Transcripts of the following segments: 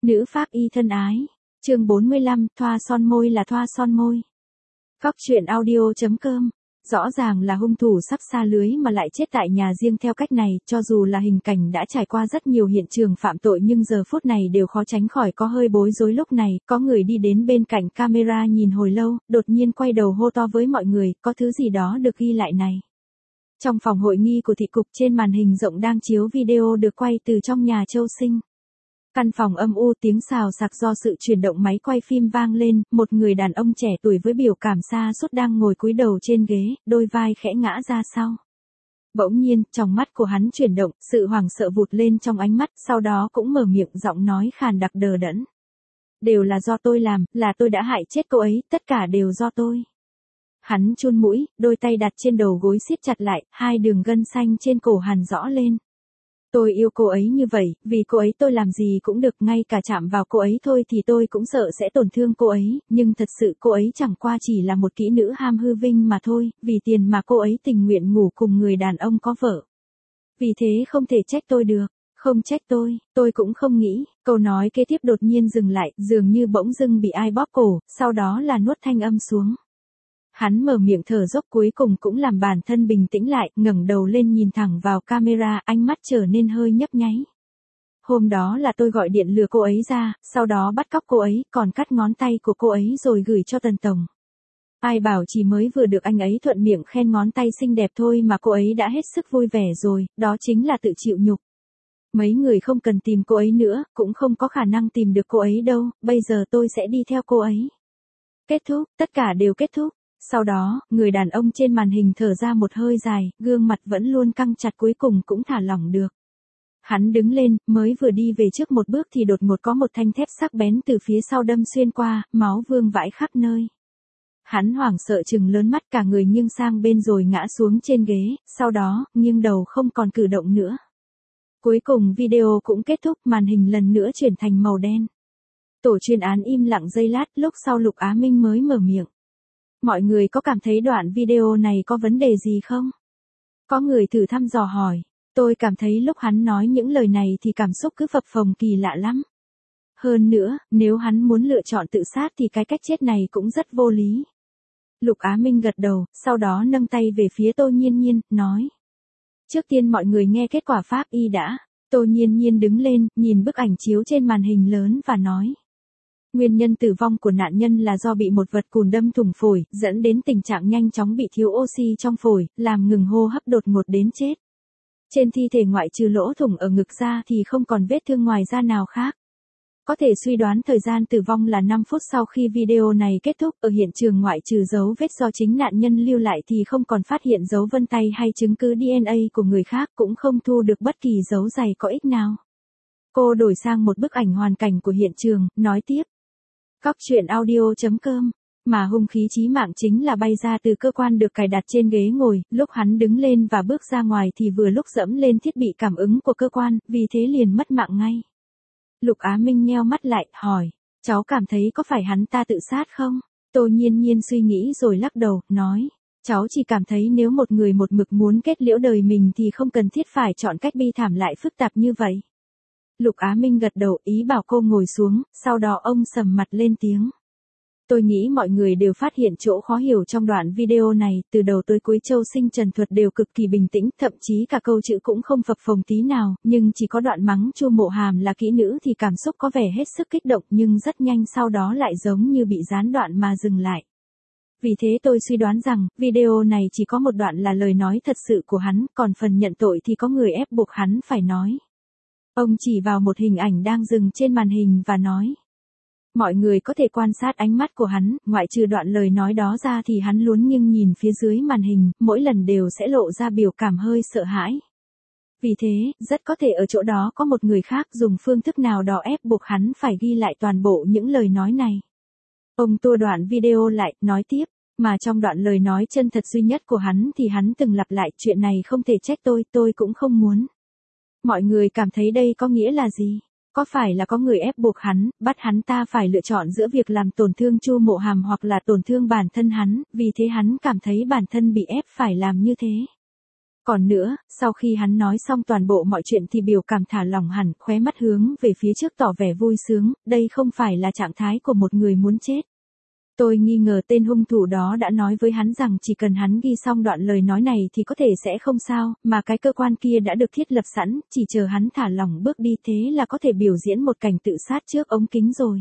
Nữ pháp y thân ái. Chương 45, thoa son môi là thoa son môi. Cóc truyện audio.com. Rõ ràng là hung thủ sắp xa lưới mà lại chết tại nhà riêng theo cách này, cho dù là hình cảnh đã trải qua rất nhiều hiện trường phạm tội nhưng giờ phút này đều khó tránh khỏi có hơi bối rối. Lúc này, có người đi đến bên cạnh camera nhìn hồi lâu, đột nhiên quay đầu hô to với mọi người, có thứ gì đó được ghi lại này. Trong phòng hội nghi của thị cục, trên màn hình rộng đang chiếu video được quay từ trong nhà Châu Sinh. Căn phòng âm u, tiếng xào xạc do sự chuyển động máy quay phim vang lên, một người đàn ông trẻ tuổi với biểu cảm sa sút đang ngồi cúi đầu trên ghế, đôi vai khẽ ngã ra sau. Bỗng nhiên, trong mắt của hắn chuyển động, sự hoảng sợ vụt lên trong ánh mắt, sau đó cũng mở miệng, giọng nói khàn đặc đờ đẫn. Đều là do tôi làm, là tôi đã hại chết cô ấy, tất cả đều do tôi. Hắn chun mũi, đôi tay đặt trên đầu gối siết chặt lại, hai đường gân xanh trên cổ hằn rõ lên. Tôi yêu cô ấy như vậy, vì cô ấy tôi làm gì cũng được, ngay cả chạm vào cô ấy thôi thì tôi cũng sợ sẽ tổn thương cô ấy, nhưng thật sự cô ấy chẳng qua chỉ là một kỹ nữ ham hư vinh mà thôi, vì tiền mà cô ấy tình nguyện ngủ cùng người đàn ông có vợ. Vì thế không thể trách tôi được, không trách tôi cũng không nghĩ, câu nói kế tiếp đột nhiên dừng lại, dường như bỗng dưng bị ai bóp cổ, sau đó là nuốt thanh âm xuống. Hắn mở miệng thở dốc cuối cùng cũng làm bản thân bình tĩnh lại, ngẩng đầu lên nhìn thẳng vào camera, ánh mắt trở nên hơi nhấp nháy. Hôm đó là tôi gọi điện lừa cô ấy ra, sau đó bắt cóc cô ấy, còn cắt ngón tay của cô ấy rồi gửi cho Tần Tổng. Ai bảo chỉ mới vừa được anh ấy thuận miệng khen ngón tay xinh đẹp thôi mà cô ấy đã hết sức vui vẻ rồi, đó chính là tự chịu nhục. Mấy người không cần tìm cô ấy nữa, cũng không có khả năng tìm được cô ấy đâu, bây giờ tôi sẽ đi theo cô ấy. Kết thúc, tất cả đều kết thúc. Sau đó, người đàn ông trên màn hình thở ra một hơi dài, gương mặt vẫn luôn căng chặt cuối cùng cũng thả lỏng được. Hắn đứng lên, mới vừa đi về trước một bước thì đột ngột có một thanh thép sắc bén từ phía sau đâm xuyên qua, máu vương vãi khắp nơi. Hắn hoảng sợ trừng lớn mắt, cả người nghiêng sang bên rồi ngã xuống trên ghế, sau đó, nghiêng đầu không còn cử động nữa. Cuối cùng video cũng kết thúc, màn hình lần nữa chuyển thành màu đen. Tổ chuyên án im lặng giây lát, lúc sau Lục Á Minh mới mở miệng. Mọi người có cảm thấy đoạn video này có vấn đề gì không? Có người thử thăm dò hỏi. Tôi cảm thấy lúc hắn nói những lời này thì cảm xúc cứ phập phồng kỳ lạ lắm. Hơn nữa, nếu hắn muốn lựa chọn tự sát thì cái cách chết này cũng rất vô lý. Lục Á Minh gật đầu, sau đó nâng tay về phía Tô Nhiên Nhiên, nói. Trước tiên mọi người nghe kết quả pháp y đã. Tô Nhiên Nhiên đứng lên, nhìn bức ảnh chiếu trên màn hình lớn và nói. Nguyên nhân tử vong của nạn nhân là do bị một vật cùn đâm thủng phổi, dẫn đến tình trạng nhanh chóng bị thiếu oxy trong phổi, làm ngừng hô hấp đột ngột đến chết. Trên thi thể ngoại trừ lỗ thủng ở ngực ra thì không còn vết thương ngoài da nào khác. Có thể suy đoán thời gian tử vong là 5 phút sau khi video này kết thúc. Ở hiện trường ngoại trừ dấu vết do chính nạn nhân lưu lại thì không còn phát hiện dấu vân tay hay chứng cứ DNA của người khác, cũng không thu được bất kỳ dấu giày có ích nào. Cô đổi sang một bức ảnh hoàn cảnh của hiện trường, nói tiếp. Cóc truyện audio.com. Mà hung khí chí mạng chính là bay ra từ cơ quan được cài đặt trên ghế ngồi, lúc hắn đứng lên và bước ra ngoài thì vừa lúc dẫm lên thiết bị cảm ứng của cơ quan, vì thế liền mất mạng ngay. Lục Á Minh nheo mắt lại, hỏi, cháu cảm thấy có phải hắn ta tự sát không? Tô Nhiên Nhiên suy nghĩ rồi lắc đầu, nói, cháu chỉ cảm thấy nếu một người một mực muốn kết liễu đời mình thì không cần thiết phải chọn cách bi thảm lại phức tạp như vậy. Lục Á Minh gật đầu, ý bảo cô ngồi xuống, sau đó ông sầm mặt lên tiếng. Tôi nghĩ mọi người đều phát hiện chỗ khó hiểu trong đoạn video này, từ đầu tới cuối Châu Sinh Trần thuật đều cực kỳ bình tĩnh, thậm chí cả câu chữ cũng không phập phồng tí nào, nhưng chỉ có đoạn mắng Chu Mộ Hàm là kỹ nữ thì cảm xúc có vẻ hết sức kích động nhưng rất nhanh sau đó lại giống như bị gián đoạn mà dừng lại. Vì thế tôi suy đoán rằng, video này chỉ có một đoạn là lời nói thật sự của hắn, còn phần nhận tội thì có người ép buộc hắn phải nói. Ông chỉ vào một hình ảnh đang dừng trên màn hình và nói. Mọi người có thể quan sát ánh mắt của hắn, ngoại trừ đoạn lời nói đó ra thì hắn luôn nghiêng nhìn phía dưới màn hình, mỗi lần đều sẽ lộ ra biểu cảm hơi sợ hãi. Vì thế, rất có thể ở chỗ đó có một người khác dùng phương thức nào đó ép buộc hắn phải ghi lại toàn bộ những lời nói này. Ông tua đoạn video lại, nói tiếp, mà trong đoạn lời nói chân thật duy nhất của hắn thì hắn từng lặp lại chuyện này không thể trách tôi cũng không muốn. Mọi người cảm thấy đây có nghĩa là gì? Có phải là có người ép buộc hắn, bắt hắn ta phải lựa chọn giữa việc làm tổn thương Chu Mộ Hàm hoặc là tổn thương bản thân hắn, vì thế hắn cảm thấy bản thân bị ép phải làm như thế. Còn nữa, sau khi hắn nói xong toàn bộ mọi chuyện thì biểu cảm thả lỏng hẳn, khóe mắt hướng về phía trước tỏ vẻ vui sướng, đây không phải là trạng thái của một người muốn chết. Tôi nghi ngờ tên hung thủ đó đã nói với hắn rằng chỉ cần hắn ghi xong đoạn lời nói này thì có thể sẽ không sao, mà cái cơ quan kia đã được thiết lập sẵn, chỉ chờ hắn thả lỏng bước đi thế là có thể biểu diễn một cảnh tự sát trước ống kính rồi.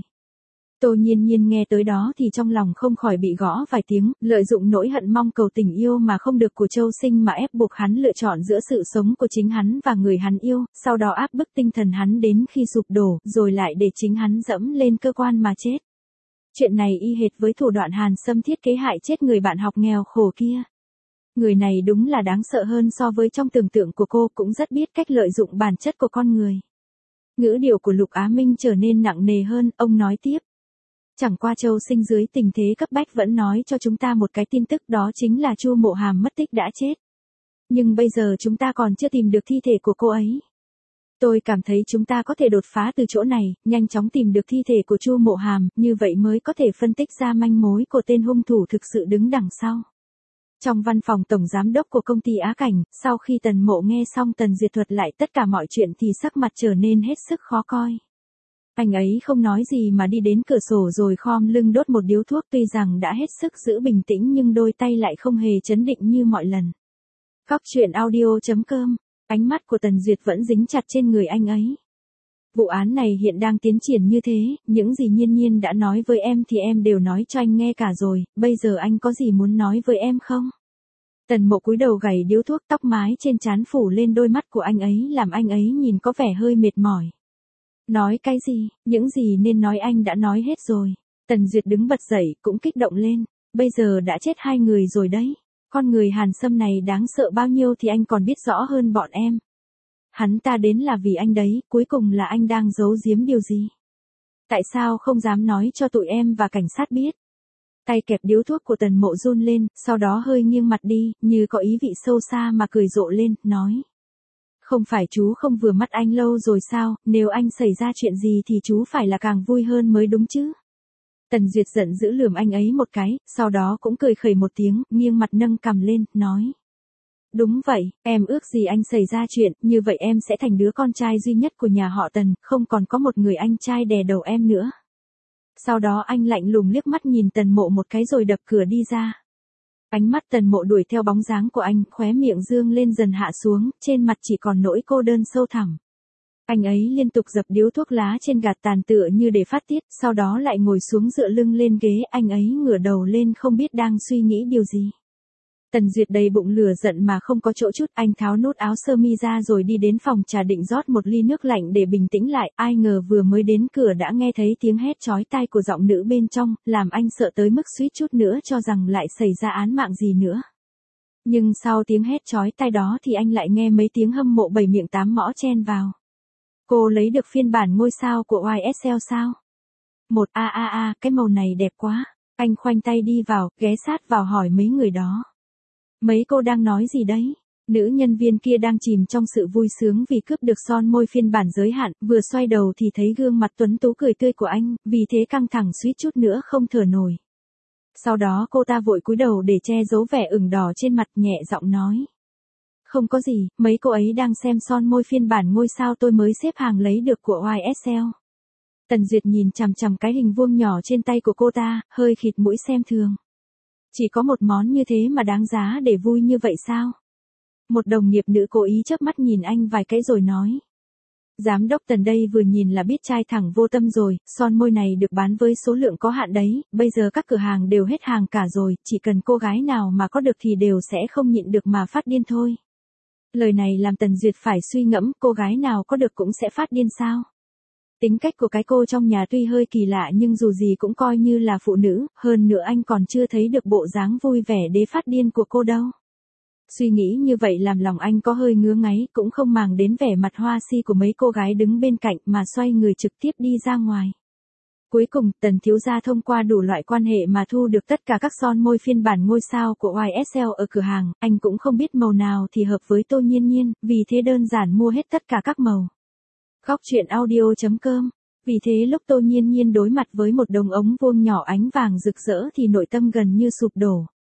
Tô Nhiên Nhiên nghe tới đó thì trong lòng không khỏi bị gõ vài tiếng, lợi dụng nỗi hận mong cầu tình yêu mà không được của Châu Sinh mà ép buộc hắn lựa chọn giữa sự sống của chính hắn và người hắn yêu, sau đó áp bức tinh thần hắn đến khi sụp đổ, rồi lại để chính hắn dẫm lên cơ quan mà chết. Chuyện này y hệt với thủ đoạn Hàn Sâm thiết kế hại chết người bạn học nghèo khổ kia. Người này đúng là đáng sợ hơn so với trong tưởng tượng của cô, cũng rất biết cách lợi dụng bản chất của con người. Ngữ điệu của Lục Á Minh trở nên nặng nề hơn, ông nói tiếp. Chẳng qua Châu Sinh dưới tình thế cấp bách vẫn nói cho chúng ta một cái tin tức, đó chính là Chu Mộ Hàm mất tích đã chết. Nhưng bây giờ chúng ta còn chưa tìm được thi thể của cô ấy. Tôi cảm thấy chúng ta có thể đột phá từ chỗ này, nhanh chóng tìm được thi thể của Chu Mộ Hàm, như vậy mới có thể phân tích ra manh mối của tên hung thủ thực sự đứng đằng sau. Trong văn phòng tổng giám đốc của công ty Á Cảnh, sau khi Tần Mộ nghe xong Tần Duyệt thuật lại tất cả mọi chuyện thì sắc mặt trở nên hết sức khó coi. Anh ấy không nói gì mà đi đến cửa sổ rồi khom lưng đốt một điếu thuốc, tuy rằng đã hết sức giữ bình tĩnh nhưng đôi tay lại không hề chấn định như mọi lần. Góc truyện audio.com, ánh mắt của Tần Duyệt vẫn dính chặt trên người anh ấy. Vụ án này hiện đang tiến triển như thế, những gì Nhiên Nhiên đã nói với em thì em đều nói cho anh nghe cả rồi, bây giờ anh có gì muốn nói với em không? Tần Mộ cúi đầu gảy điếu thuốc, tóc mái trên trán phủ lên đôi mắt của anh ấy làm anh ấy nhìn có vẻ hơi mệt mỏi. Nói cái gì, những gì nên nói anh đã nói hết rồi. Tần Duyệt đứng bật dậy, cũng kích động lên. Bây giờ đã chết 2 người rồi đấy. Con người Hàn Sâm này đáng sợ bao nhiêu thì anh còn biết rõ hơn bọn em. Hắn ta đến là vì anh đấy, cuối cùng là anh đang giấu giếm điều gì? Tại sao không dám nói cho tụi em và cảnh sát biết? Tay kẹp điếu thuốc của Tần Mộ run lên, sau đó hơi nghiêng mặt đi, như có ý vị sâu xa mà cười rộ lên, nói. Không phải chú không vừa mắt anh lâu rồi sao, nếu anh xảy ra chuyện gì thì chú phải là càng vui hơn mới đúng chứ. Tần Duyệt giận dữ lườm anh ấy một cái, sau đó cũng cười khẩy một tiếng, nghiêng mặt nâng cằm lên, nói. Đúng vậy, em ước gì anh xảy ra chuyện, như vậy em sẽ thành đứa con trai duy nhất của nhà họ Tần, không còn có một người anh trai đè đầu em nữa. Sau đó anh lạnh lùng liếc mắt nhìn Tần Mộ một cái rồi đập cửa đi ra. Ánh mắt Tần Mộ đuổi theo bóng dáng của anh, khóe miệng dương lên dần hạ xuống, trên mặt chỉ còn nỗi cô đơn sâu thẳm. Anh ấy liên tục dập điếu thuốc lá trên gạt tàn tựa như để phát tiết, sau đó lại ngồi xuống dựa lưng lên ghế, anh ấy ngửa đầu lên không biết đang suy nghĩ điều gì. Tần Duyệt đầy bụng lửa giận mà không có chỗ chút, anh tháo nút áo sơ mi ra rồi đi đến phòng trà định rót một ly nước lạnh để bình tĩnh lại, ai ngờ vừa mới đến cửa đã nghe thấy tiếng hét chói tai của giọng nữ bên trong, làm anh sợ tới mức suýt chút nữa cho rằng lại xảy ra án mạng gì nữa. Nhưng sau tiếng hét chói tai đó thì anh lại nghe mấy tiếng hâm mộ bảy miệng tám mõ chen vào. Cô lấy được phiên bản ngôi sao của YSL sao? Cái màu này đẹp quá. Anh khoanh tay đi vào, ghé sát vào hỏi mấy người đó. Mấy cô đang nói gì đấy? Nữ nhân viên kia đang chìm trong sự vui sướng vì cướp được son môi phiên bản giới hạn, vừa xoay đầu thì thấy gương mặt tuấn tú cười tươi của anh, vì thế căng thẳng suýt chút nữa không thở nổi. Sau đó cô ta vội cúi đầu để che giấu vẻ ửng đỏ trên mặt, nhẹ giọng nói. Không có gì, mấy cô ấy đang xem son môi phiên bản ngôi sao tôi mới xếp hàng lấy được của YSL. Tần Duyệt nhìn chằm chằm cái hình vuông nhỏ trên tay của cô ta, hơi khịt mũi xem thường. Chỉ có một món như thế mà đáng giá để vui như vậy sao? Một đồng nghiệp nữ cố ý chớp mắt nhìn anh vài cái rồi nói. Giám đốc Tần đây vừa nhìn là biết trai thẳng vô tâm rồi, son môi này được bán với số lượng có hạn đấy, bây giờ các cửa hàng đều hết hàng cả rồi, chỉ cần cô gái nào mà có được thì đều sẽ không nhịn được mà phát điên thôi. Lời này làm Tần Duyệt phải suy ngẫm, cô gái nào có được cũng sẽ phát điên sao? Tính cách của cái cô trong nhà tuy hơi kỳ lạ nhưng dù gì cũng coi như là phụ nữ, hơn nữa anh còn chưa thấy được bộ dáng vui vẻ để phát điên của cô đâu. Suy nghĩ như vậy làm lòng anh có hơi ngứa ngáy, cũng không màng đến vẻ mặt hoa si của mấy cô gái đứng bên cạnh mà xoay người trực tiếp đi ra ngoài. Cuối cùng, Tần thiếu gia thông qua đủ loại quan hệ mà thu được tất cả các son môi phiên bản ngôi sao của YSL ở cửa hàng, anh cũng không biết màu nào thì hợp với Tô Nhiên Nhiên, vì thế đơn giản mua hết tất cả các màu. Góc truyện audio.com. Vì thế lúc Tô Nhiên Nhiên đối mặt với một đồng ống vuông nhỏ ánh vàng rực rỡ thì nội tâm gần như sụp đổ.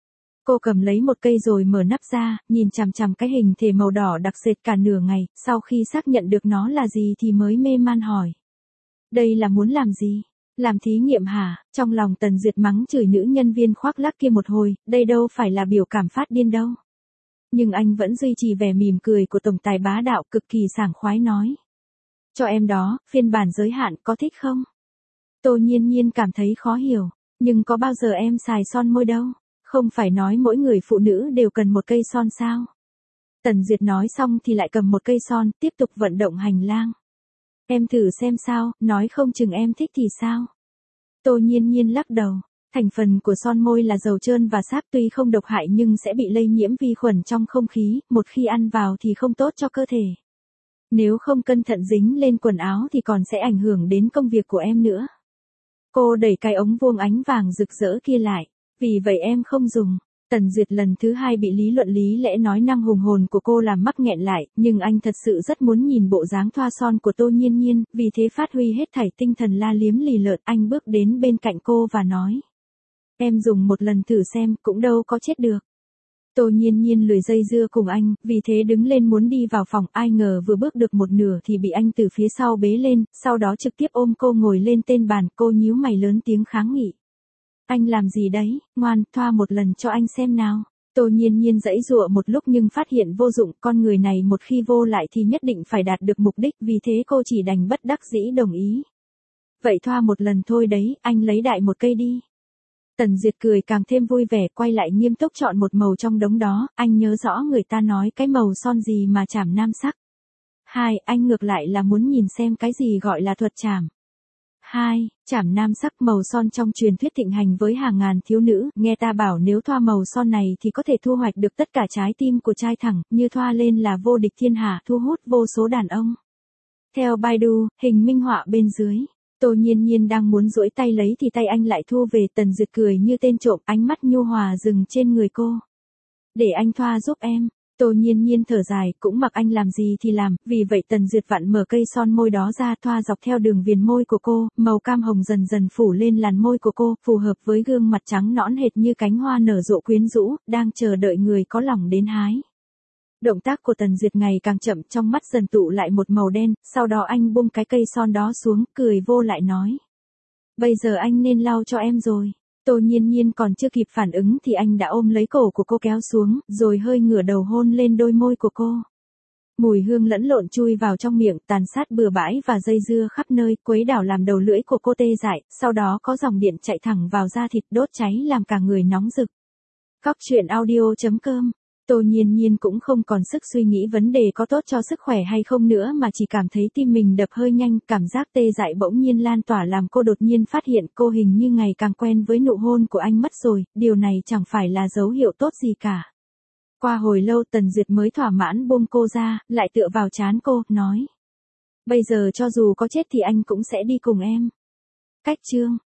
Cô cầm lấy một cây rồi mở nắp ra, nhìn chằm chằm cái hình thể màu đỏ đặc sệt cả nửa ngày, sau khi xác nhận được nó là gì thì mới mê man hỏi. Đây là muốn làm gì? Làm thí nghiệm hả? Trong lòng Tần Duyệt mắng chửi nữ nhân viên khoác lác kia một hồi, đây đâu phải là biểu cảm phát điên đâu. Nhưng anh vẫn duy trì vẻ mỉm cười của tổng tài bá đạo, cực kỳ sảng khoái nói. Cho em đó, phiên bản giới hạn, có thích không? Tô Nhiên Nhiên cảm thấy khó hiểu, nhưng có bao giờ em xài son môi đâu, không phải nói mỗi người phụ nữ đều cần một cây son sao? Tần Duyệt nói xong thì lại cầm một cây son, tiếp tục vận động hành lang. Em thử xem sao, nói không chừng em thích thì sao? Tô Nhiên Nhiên lắc đầu. Thành phần của son môi là dầu trơn và sáp, tuy không độc hại nhưng sẽ bị lây nhiễm vi khuẩn trong không khí, một khi ăn vào thì không tốt cho cơ thể. Nếu không cẩn thận dính lên quần áo thì còn sẽ ảnh hưởng đến công việc của em nữa. Cô đẩy cái ống vuông ánh vàng rực rỡ kia lại. Vì vậy em không dùng. Tần Duyệt lần thứ hai bị lý luận lý lẽ nói năng hùng hồn của cô làm mắc nghẹn lại, nhưng anh thật sự rất muốn nhìn bộ dáng thoa son của Tô Nhiên Nhiên, vì thế phát huy hết thảy tinh thần la liếm lì lợt, anh bước đến bên cạnh cô và nói. Em dùng một lần thử xem, cũng đâu có chết được. Tô Nhiên Nhiên lười dây dưa cùng anh, vì thế đứng lên muốn đi vào phòng, ai ngờ vừa bước được một nửa thì bị anh từ phía sau bế lên, sau đó trực tiếp ôm cô ngồi lên tên bàn, cô nhíu mày lớn tiếng kháng nghị. Anh làm gì đấy, ngoan, thoa một lần cho anh xem nào. Tô Nhiên Nhiên giãy giụa một lúc nhưng phát hiện vô dụng, con người này một khi vô lại thì nhất định phải đạt được mục đích, vì thế cô chỉ đành bất đắc dĩ đồng ý. Vậy thoa một lần thôi đấy, anh lấy đại một cây đi. Tần Duyệt cười càng thêm vui vẻ, quay lại nghiêm túc chọn một màu trong đống đó, anh nhớ rõ người ta nói cái màu son gì mà chảm nam sắc. 2. Anh ngược lại là muốn nhìn xem cái gì gọi là thuật chảm. 2. Chảm nam sắc, màu son trong truyền thuyết thịnh hành với hàng ngàn thiếu nữ, nghe ta bảo nếu thoa màu son này thì có thể thu hoạch được tất cả trái tim của trai thẳng, như thoa lên là vô địch thiên hạ, thu hút vô số đàn ông. Theo Baidu, hình minh họa bên dưới. Tô Nhiên Nhiên đang muốn duỗi tay lấy thì tay anh lại thu về. Tần Duyệt cười như tên trộm, ánh mắt nhu hòa dừng trên người cô. Để anh thoa giúp em. Tô Nhiên Nhiên thở dài, cũng mặc anh làm gì thì làm, vì vậy Tần Duyệt vặn mở cây son môi đó ra, thoa dọc theo đường viền môi của cô, màu cam hồng dần dần phủ lên làn môi của cô, phù hợp với gương mặt trắng nõn hệt như cánh hoa nở rộ quyến rũ, đang chờ đợi người có lòng đến hái. Động tác của Tần Duyệt ngày càng chậm, trong mắt dần tụ lại một màu đen, sau đó anh buông cái cây son đó xuống, cười vô lại nói. Bây giờ anh nên lau cho em rồi. Tô Nhiên Nhiên còn chưa kịp phản ứng thì anh đã ôm lấy cổ của cô kéo xuống, rồi hơi ngửa đầu hôn lên đôi môi của cô. Mùi hương lẫn lộn chui vào trong miệng, tàn sát bừa bãi và dây dưa khắp nơi, quấy đảo làm đầu lưỡi của cô tê dại, sau đó có dòng điện chạy thẳng vào da thịt đốt cháy làm cả người nóng rực. Cóc truyện audio.com. Tô Nhiên Nhiên cũng không còn sức suy nghĩ vấn đề có tốt cho sức khỏe hay không nữa mà chỉ cảm thấy tim mình đập hơi nhanh, cảm giác tê dại bỗng nhiên lan tỏa làm cô đột nhiên phát hiện cô hình như ngày càng quen với nụ hôn của anh mất rồi, điều này chẳng phải là dấu hiệu tốt gì cả. Qua hồi lâu Tần Duyệt mới thỏa mãn buông cô ra, lại tựa vào trán cô, nói. Bây giờ cho dù có chết thì anh cũng sẽ đi cùng em. Cách chương.